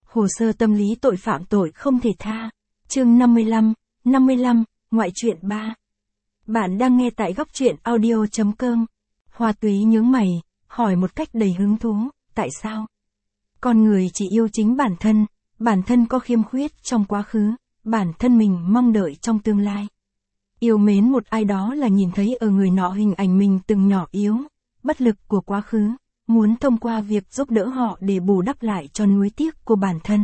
Hồ sơ tâm lý tội phạm tội không thể tha. Chương 55, ngoại truyện 3. Bạn đang nghe tại góc truyện audio.com. Hoa Túy nhướng mày, hỏi một cách đầy hứng thú, tại sao? Con người chỉ yêu chính bản thân có khiêm khuyết trong quá khứ, bản thân mình mong đợi trong tương lai. Yêu mến một ai đó là nhìn thấy ở người nọ hình ảnh mình từng nhỏ yếu, bất lực của quá khứ, muốn thông qua việc giúp đỡ họ để bù đắp lại cho nuối tiếc của bản thân.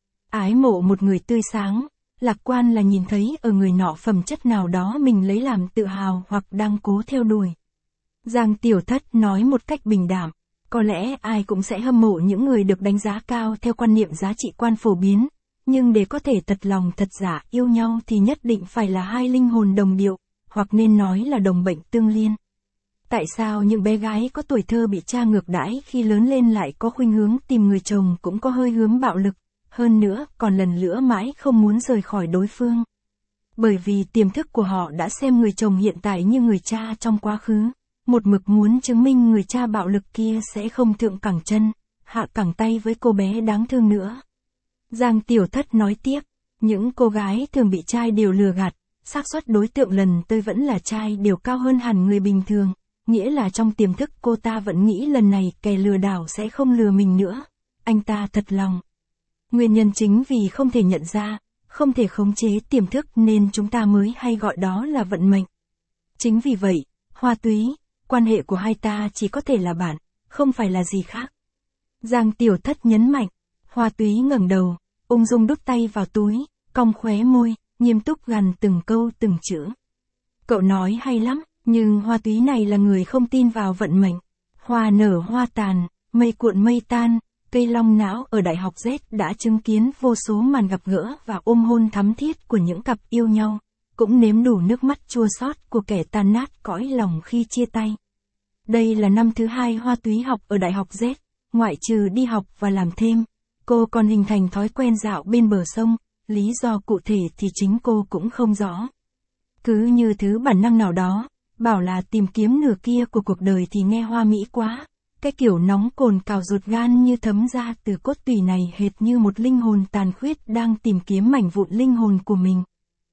Ái mộ một người tươi sáng, lạc quan là nhìn thấy ở người nọ phẩm chất nào đó mình lấy làm tự hào hoặc đang cố theo đuổi. Giang Tiểu Thất nói một cách bình đạm, có lẽ ai cũng sẽ hâm mộ những người được đánh giá cao theo quan niệm giá trị quan phổ biến, nhưng để có thể thật lòng thật giả yêu nhau thì nhất định phải là hai linh hồn đồng điệu, hoặc nên nói là đồng bệnh tương liên. Tại sao những bé gái có tuổi thơ bị cha ngược đãi khi lớn lên lại có khuynh hướng tìm người chồng cũng có hơi hướng bạo lực, hơn nữa còn lần lữa mãi không muốn rời khỏi đối phương? Bởi vì tiềm thức của họ đã xem người chồng hiện tại như người cha trong quá khứ, một mực muốn chứng minh người cha bạo lực kia sẽ không thượng cẳng chân, hạ cẳng tay với cô bé đáng thương nữa. Giang Tiểu Thất nói tiếp, những cô gái thường bị trai đều lừa gạt, xác suất đối tượng lần tới vẫn là trai đều cao hơn hẳn người bình thường, nghĩa là trong tiềm thức cô ta vẫn nghĩ lần này kẻ lừa đảo sẽ không lừa mình nữa, anh ta thật lòng. Nguyên nhân chính vì không thể nhận ra, không thể khống chế tiềm thức nên chúng ta mới hay gọi đó là vận mệnh. Chính vì vậy, Hoa Túy, quan hệ của hai ta chỉ có thể là bạn, không phải là gì khác. Giang Tiểu Thất nhấn mạnh. Hoa Túy ngẩng đầu, ung dung đút tay vào túi, cong khóe môi, nghiêm túc gằn từng câu từng chữ. Cậu nói hay lắm, nhưng Hoa Túy này là người không tin vào vận mệnh. Hoa nở hoa tàn, mây cuộn mây tan, cây long não ở Đại học Z đã chứng kiến vô số màn gặp gỡ và ôm hôn thắm thiết của những cặp yêu nhau, cũng nếm đủ nước mắt chua xót của kẻ tan nát cõi lòng khi chia tay. Đây là năm thứ 2 Hoa Túy học ở Đại học Z, ngoại trừ đi học và làm thêm, cô còn hình thành thói quen dạo bên bờ sông, lý do cụ thể thì chính cô cũng không rõ. Cứ như thứ bản năng nào đó, bảo là tìm kiếm nửa kia của cuộc đời thì nghe hoa mỹ quá, cái kiểu nóng cồn cào ruột gan như thấm ra từ cốt tủy này hệt như một linh hồn tàn khuyết đang tìm kiếm mảnh vụn linh hồn của mình.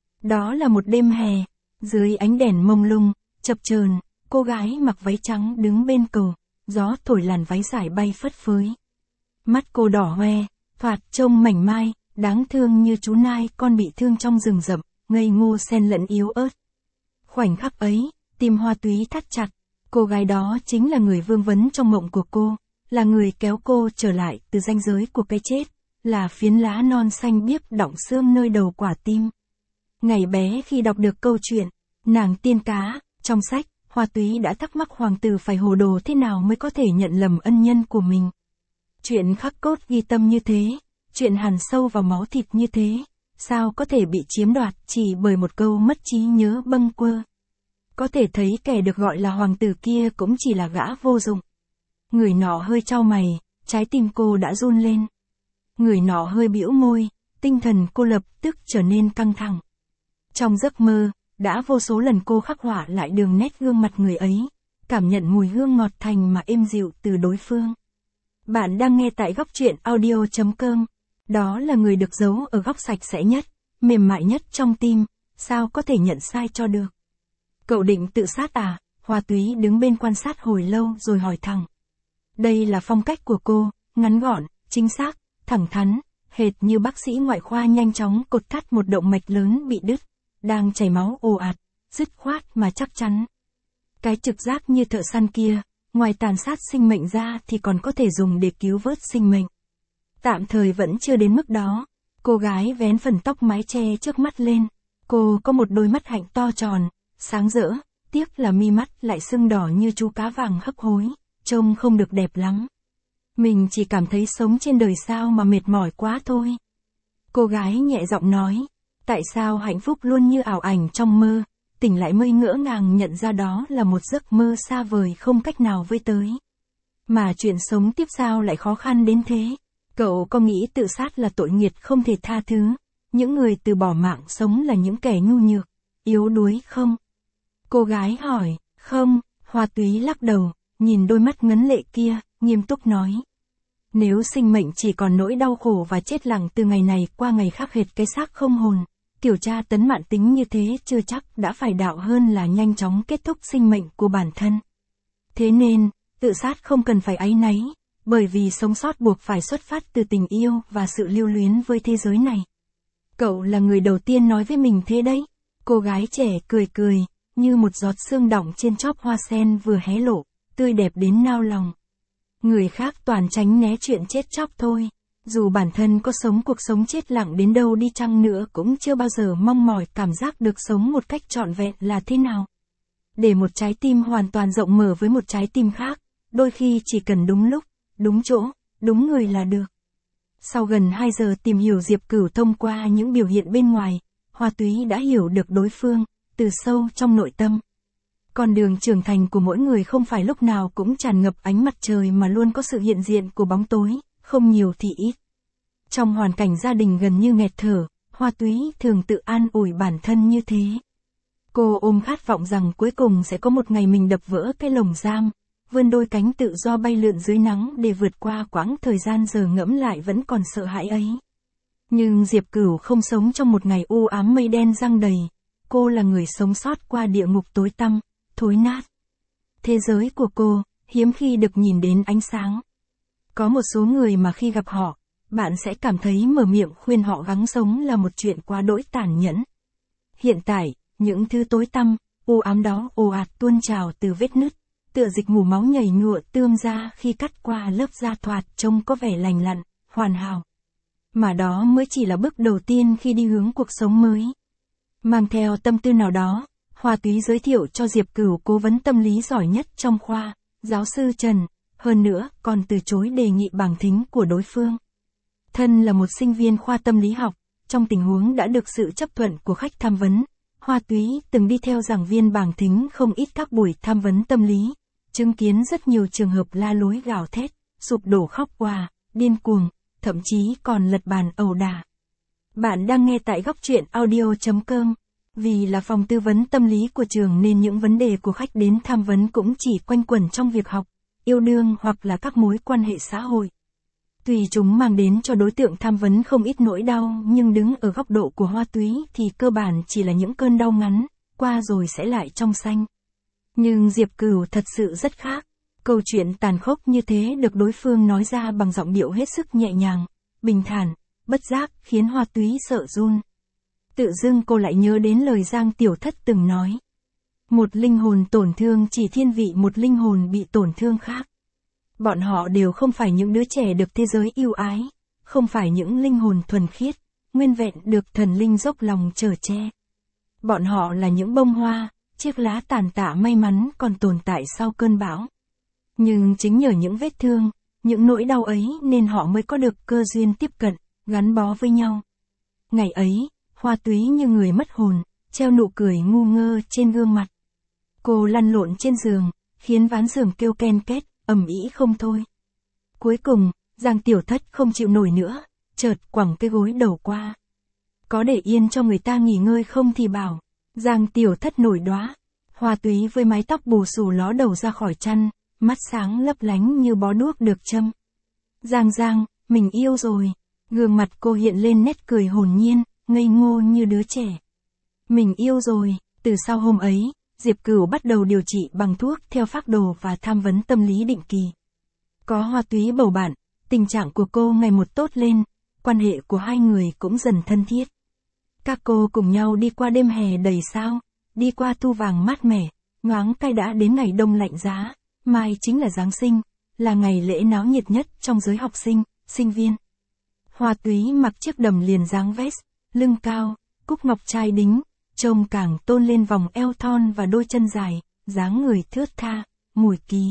Đó là một đêm hè, dưới ánh đèn mông lung, chập chờn, cô gái mặc váy trắng đứng bên cầu, gió thổi làn váy dài bay phất phới. Mắt cô đỏ hoe, thoạt trông mảnh mai, đáng thương như chú nai con bị thương trong rừng rậm, ngây ngô xen lẫn yếu ớt. Khoảnh khắc ấy, tim Hoa Túy thắt chặt, cô gái đó chính là người vương vấn trong mộng của cô, là người kéo cô trở lại từ ranh giới của cái chết, là phiến lá non xanh biếc đọng xương nơi đầu quả tim. Ngày bé khi đọc được câu chuyện, nàng tiên cá, trong sách, Hoa Túy đã thắc mắc hoàng tử phải hồ đồ thế nào mới có thể nhận lầm ân nhân của mình. Chuyện khắc cốt ghi tâm như thế, chuyện hằn sâu vào máu thịt như thế, sao có thể bị chiếm đoạt chỉ bởi một câu mất trí nhớ bâng quơ. Có thể thấy kẻ được gọi là hoàng tử kia cũng chỉ là gã vô dụng. Người nọ hơi chau mày, trái tim cô đã run lên. Người nọ hơi bĩu môi, tinh thần cô lập tức trở nên căng thẳng. Trong giấc mơ, đã vô số lần cô khắc họa lại đường nét gương mặt người ấy, cảm nhận mùi hương ngọt thành mà êm dịu từ đối phương. Bạn đang nghe tại góc truyện audio.com. Đó là người được giấu ở góc sạch sẽ nhất, mềm mại nhất trong tim, sao có thể nhận sai cho được. Cậu định tự sát à? Hoa Túy đứng bên quan sát hồi lâu rồi hỏi thẳng. Đây là phong cách của cô, ngắn gọn, chính xác, thẳng thắn, hệt như bác sĩ ngoại khoa nhanh chóng cột thắt một động mạch lớn bị đứt, đang chảy máu ồ ạt, dứt khoát mà chắc chắn. Cái trực giác như thợ săn kia, ngoài tàn sát sinh mệnh ra thì còn có thể dùng để cứu vớt sinh mệnh. Tạm thời vẫn chưa đến mức đó. Cô gái vén phần tóc mái che trước mắt lên. Cô có một đôi mắt hạnh to tròn, sáng rỡ, tiếc là mi mắt lại sưng đỏ như chú cá vàng hấp hối, trông không được đẹp lắm. Mình chỉ cảm thấy sống trên đời sao mà mệt mỏi quá thôi. Cô gái nhẹ giọng nói, tại sao hạnh phúc luôn như ảo ảnh trong mơ, tỉnh lại mới ngỡ ngàng nhận ra đó là một giấc mơ xa vời không cách nào với tới. Mà chuyện sống tiếp sao lại khó khăn đến thế? Cậu có nghĩ tự sát là tội nghiệt không thể tha thứ? Những người từ bỏ mạng sống là những kẻ nhu nhược, yếu đuối không? Cô gái hỏi, không, Hoa Túy lắc đầu, nhìn đôi mắt ngấn lệ kia, nghiêm túc nói. Nếu sinh mệnh chỉ còn nỗi đau khổ và chết lặng từ ngày này qua ngày khác hệt cái xác không hồn, kiểu tra tấn mãn tính như thế chưa chắc đã phải đạo hơn là nhanh chóng kết thúc sinh mệnh của bản thân. Thế nên, tự sát không cần phải áy náy, bởi vì sống sót buộc phải xuất phát từ tình yêu và sự lưu luyến với thế giới này. Cậu là người đầu tiên nói với mình thế đấy. Cô gái trẻ cười cười, như một giọt sương đọng trên chóp hoa sen vừa hé lộ, tươi đẹp đến nao lòng. Người khác toàn tránh né chuyện chết chóc thôi. Dù bản thân có sống cuộc sống chết lặng đến đâu đi chăng nữa cũng chưa bao giờ mong mỏi cảm giác được sống một cách trọn vẹn là thế nào. Để một trái tim hoàn toàn rộng mở với một trái tim khác, đôi khi chỉ cần đúng lúc, đúng chỗ, đúng người là được. Sau gần 2 giờ tìm hiểu Diệp Cửu thông qua những biểu hiện bên ngoài, Hoa Túy đã hiểu được đối phương, từ sâu trong nội tâm. Con đường trưởng thành của mỗi người không phải lúc nào cũng tràn ngập ánh mặt trời mà luôn có sự hiện diện của bóng tối, không nhiều thì ít. Trong hoàn cảnh gia đình gần như nghẹt thở, Hoa Túy thường tự an ủi bản thân như thế. Cô ôm khát vọng rằng cuối cùng sẽ có một ngày mình đập vỡ cái lồng giam, vươn đôi cánh tự do bay lượn dưới nắng để vượt qua quãng thời gian giờ ngẫm lại vẫn còn sợ hãi ấy. Nhưng Diệp Cửu không sống trong một ngày u ám mây đen giăng đầy, cô là người sống sót qua địa ngục tối tăm, thối nát. Thế giới của cô, hiếm khi được nhìn đến ánh sáng. Có một số người mà khi gặp họ, bạn sẽ cảm thấy mở miệng khuyên họ gắng sống là một chuyện quá đỗi tàn nhẫn. Hiện tại, những thứ tối tăm, u ám đó ồ ạt tuôn trào từ vết nứt, tựa dịch mù máu nhảy nhụa tươm ra khi cắt qua lớp da thoạt trông có vẻ lành lặn, hoàn hảo. Mà đó mới chỉ là bước đầu tiên khi đi hướng cuộc sống mới. Mang theo tâm tư nào đó, Hoa Túy giới thiệu cho Diệp Cửu cố vấn tâm lý giỏi nhất trong khoa, giáo sư Trần, hơn nữa còn từ chối đề nghị bảng thính của đối phương. Thân là một sinh viên khoa tâm lý học, trong tình huống đã được sự chấp thuận của khách tham vấn, Hoa Túy từng đi theo giảng viên bảng thính không ít các buổi tham vấn tâm lý, chứng kiến rất nhiều trường hợp la lối gào thét, sụp đổ khóc òa, điên cuồng, thậm chí còn lật bàn ẩu đả. Bạn đang nghe tại góc truyện audio.com. Vì là phòng tư vấn tâm lý của trường nên những vấn đề của khách đến tham vấn cũng chỉ quanh quẩn trong việc học, yêu đương hoặc là các mối quan hệ xã hội. Tuy chúng mang đến cho đối tượng tham vấn không ít nỗi đau nhưng đứng ở góc độ của Hoa Túy thì cơ bản chỉ là những cơn đau ngắn, qua rồi sẽ lại trong xanh. Nhưng Diệp Cửu thật sự rất khác. Câu chuyện tàn khốc như thế được đối phương nói ra bằng giọng điệu hết sức nhẹ nhàng, bình thản, bất giác khiến Hoa Túy sợ run. Tự dưng cô lại nhớ đến lời Giang Tiểu Thất từng nói. Một linh hồn tổn thương chỉ thiên vị một linh hồn bị tổn thương khác. Bọn họ đều không phải những đứa trẻ được thế giới yêu ái, không phải những linh hồn thuần khiết, nguyên vẹn được thần linh dốc lòng chở che. Bọn họ là những bông hoa, chiếc lá tàn tạ may mắn còn tồn tại sau cơn bão. Nhưng chính nhờ những vết thương, những nỗi đau ấy nên họ mới có được cơ duyên tiếp cận, gắn bó với nhau. Ngày ấy, Hoa Túy như người mất hồn, treo nụ cười ngu ngơ trên gương mặt. Cô lăn lộn trên giường, khiến ván giường kêu ken két, ầm ĩ không thôi. Cuối cùng, Giang Tiểu Thất không chịu nổi nữa, chợt quẳng cái gối đầu qua. Có để yên cho người ta nghỉ ngơi không thì bảo. Giang Tiểu Thất nổi đoá. Hoa Túy với mái tóc bù xù ló đầu ra khỏi chăn, mắt sáng lấp lánh như bó đuốc được châm. Giang, mình yêu rồi. Gương mặt cô hiện lên nét cười hồn nhiên, ngây ngô như đứa trẻ. Mình yêu rồi. Từ sau hôm ấy, Diệp Cửu bắt đầu điều trị bằng thuốc theo phác đồ và tham vấn tâm lý định kỳ. Có Hoa Túy bầu bạn, tình trạng của cô ngày một tốt lên, quan hệ của hai người cũng dần thân thiết. Các cô cùng nhau đi qua đêm hè đầy sao, đi qua thu vàng mát mẻ, nhoáng cái đã đến ngày đông lạnh giá, mai chính là Giáng sinh, là ngày lễ náo nhiệt nhất trong giới học sinh, sinh viên. Hoa Túy mặc chiếc đầm liền dáng vest, lưng cao, cúc ngọc trai đính, trông càng tôn lên vòng eo thon và đôi chân dài, dáng người thướt tha, mùi ký.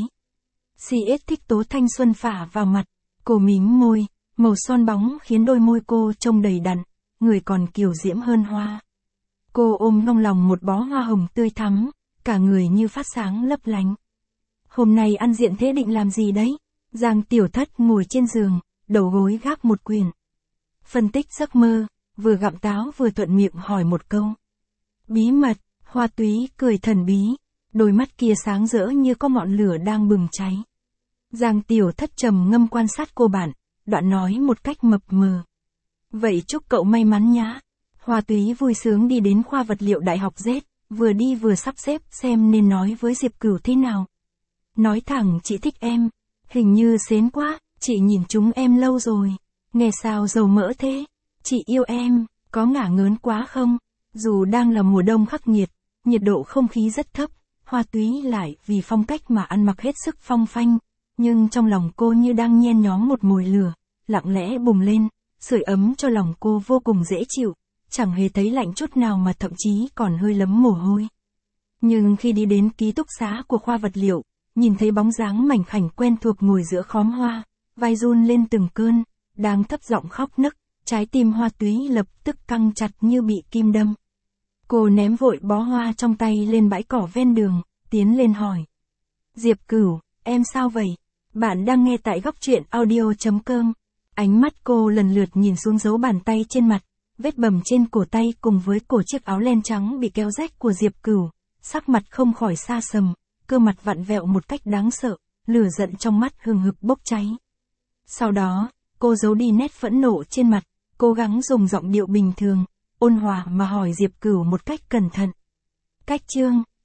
CS thích tố thanh xuân phả vào mặt, cô mím môi, màu son bóng khiến đôi môi cô trông đầy đặn, người còn kiều diễm hơn hoa. Cô ôm trong lòng một bó hoa hồng tươi thắm, cả người như phát sáng lấp lánh. Hôm nay ăn diện thế định làm gì đấy? Giang Tiểu Thất ngồi trên giường, đầu gối gác một quyển. Phân tích giấc mơ, vừa gặm táo vừa thuận miệng hỏi một câu. Bí mật, Hoa Túy cười thần bí, đôi mắt kia sáng rỡ như có ngọn lửa đang bừng cháy. Giang Tiểu Thất trầm ngâm quan sát cô bạn, đoạn nói một cách mập mờ. Vậy chúc cậu may mắn nhá. Hoa Túy vui sướng đi đến khoa vật liệu đại học Z, vừa đi vừa sắp xếp xem nên nói với Diệp Cửu thế nào. Nói thẳng chị thích em, hình như xến quá, chị nhìn chúng em lâu rồi, nghe sao dầu mỡ thế, chị yêu em, có ngả ngớn quá không? Dù đang là mùa đông khắc nghiệt, nhiệt độ không khí rất thấp, Hoa Túy lại vì phong cách mà ăn mặc hết sức phong phanh, nhưng trong lòng cô như đang nhen nhóm một mồi lửa, lặng lẽ bùng lên, sưởi ấm cho lòng cô vô cùng dễ chịu, chẳng hề thấy lạnh chút nào mà thậm chí còn hơi lấm mồ hôi. Nhưng khi đi đến ký túc xá của khoa vật liệu, nhìn thấy bóng dáng mảnh khảnh quen thuộc ngồi giữa khóm hoa, vai run lên từng cơn, đang thấp giọng khóc nức, trái tim Hoa Túy lập tức căng chặt như bị kim đâm. Cô ném vội bó hoa trong tay lên bãi cỏ ven đường, tiến lên hỏi. Diệp Cửu, em sao vậy? Bạn đang nghe tại góc truyện audio.com. Ánh mắt cô lần lượt nhìn xuống dấu bàn tay trên mặt, vết bầm trên cổ tay cùng với cổ chiếc áo len trắng bị kéo rách của Diệp Cửu, sắc mặt không khỏi xa sầm, cơ mặt vặn vẹo một cách đáng sợ, lửa giận trong mắt hừng hực bốc cháy. Sau đó, cô giấu đi nét phẫn nộ trên mặt, cố gắng dùng giọng điệu bình thường, ôn hòa mà hỏi Diệp Cửu một cách cẩn thận. Cách chương,